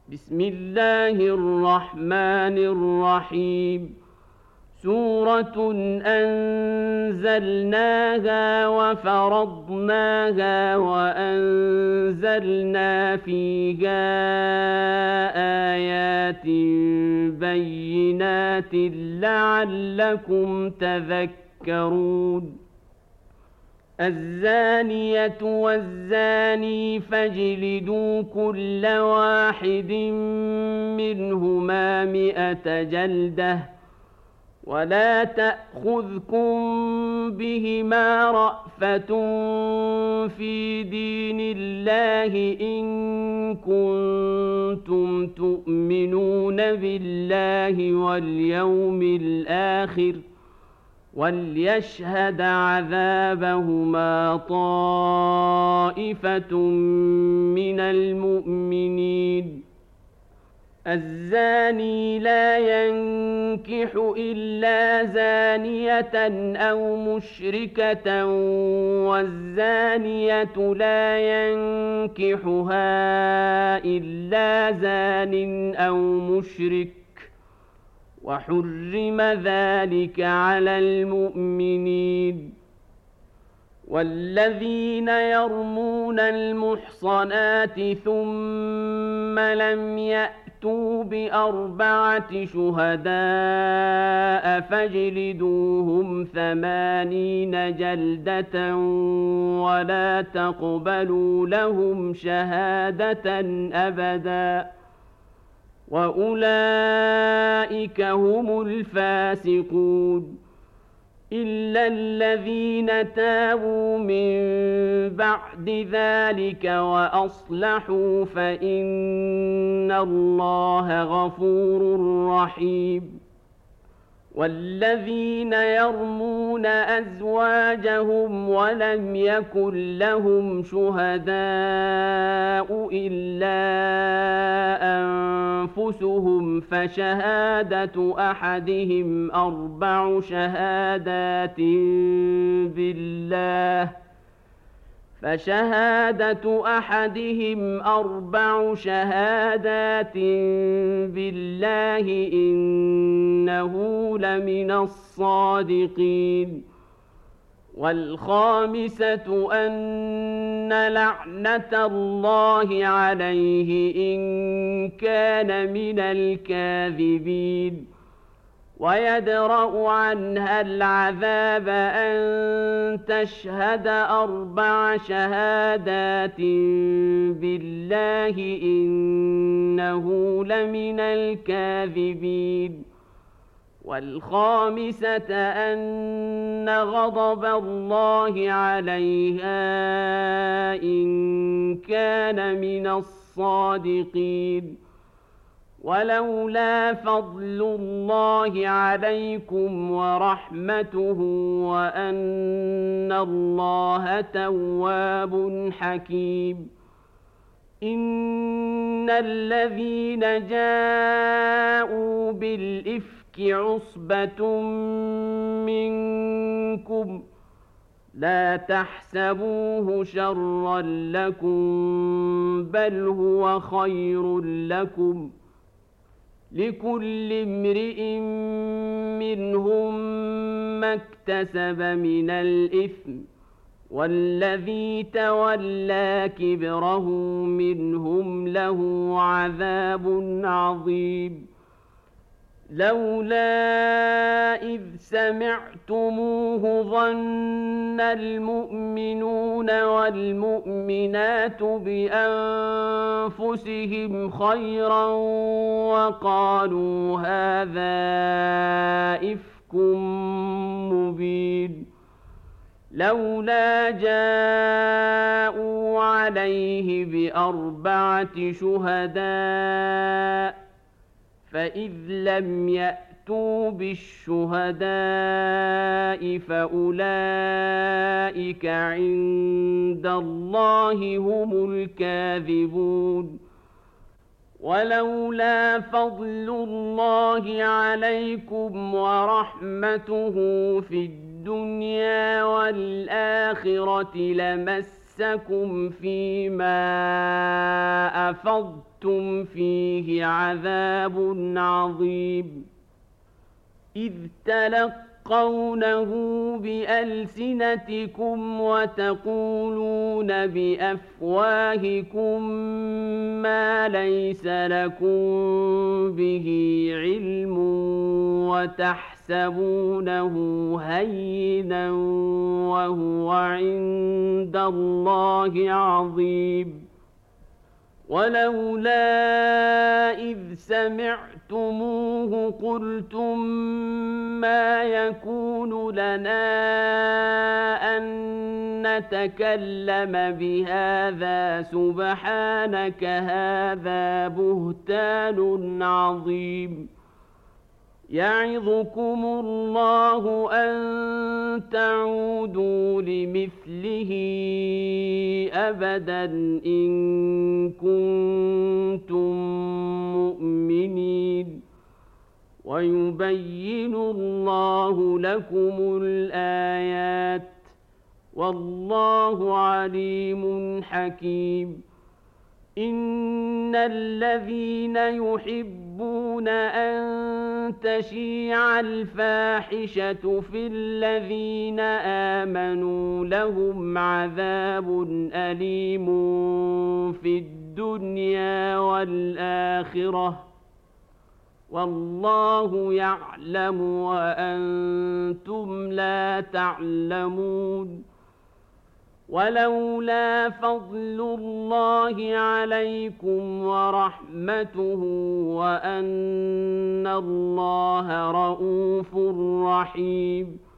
بسم الله الرحمن الرحيم سورة أنزلناها وفرضناها وأنزلنا فيها آيات بينات لعلكم تذكرون الزانية والزاني فاجلدوا كل واحد منهما 100 جلدة ولا تأخذكم بهما رأفة في دين الله إن كنتم تؤمنون بالله واليوم الآخر وليشهد عذابهما طائفة من المؤمنين الزاني لا ينكح إلا زانية أو مشركة والزانية لا ينكحها إلا زان أو مشرك وحرم ذلك على المؤمنين والذين يرمون المحصنات ثم لم يأتوا ب4 شهداء فاجلدوهم 80 جلدة ولا تقبلوا لهم شهادة أبداً وأولئك هم الفاسقون إلا الذين تابوا من بعد ذلك وأصلحوا فإن الله غفور رحيم والذين يرمون أزواجهم ولم يكن لهم شهداء إلا أنفسهم فشهادة أحدهم 4 شهادات بالله إنه لمن الصادقين والخامسة أن لعنة الله عليه إن كان من الكاذبين ويدرأ عنها العذاب أن تشهد 4 شهادات بالله إنه لمن الكاذبين والخامسة أن غضب الله عليها إن كان من الصادقين ولولا فضل الله عليكم ورحمته وأن الله تواب حكيم إن الذين جاءوا بالإفك عصبة منكم لا تحسبوه شرا لكم بل هو خير لكم لكل امرئ منهم ما اكتسب من الإثم والذي تولى كبره منهم له عذاب عظيم لولا إذ سمعتموه ظن المؤمنون والمؤمنات بأنفسهم خيرا وقالوا هذا إفك مبين لولا جاءوا عليه ب4 شهداء فإذ لم يأتوا بالشهداء فأولئك عند الله هم الكاذبون ولولا فضل الله عليكم ورحمته في الدنيا والآخرة يمسكم فيما أفضتم فيه عذاب عظيم إذ تلقونه بألسنتكم وتقولون بأفواهكم ما ليس لكم به علم وتحسبونه هينا وهو عند الله عظيم ولولا إذ سمعتموه قلتم ما يكون لنا أن نتكلم بهذا سبحانك هذا بهتان عظيم يعظكم الله أن تعودوا لمثله أبدا إن كنتم مؤمنين ويبين الله لكم الآيات والله عليم حكيم إن الذين يحبون أن تشيع الفاحشة في الذين آمنوا لهم عذاب أليم في الدنيا والآخرة والله يعلم وأنتم لا تعلمون ولولا فضل الله عليكم ورحمته وأن الله رءوف رحيم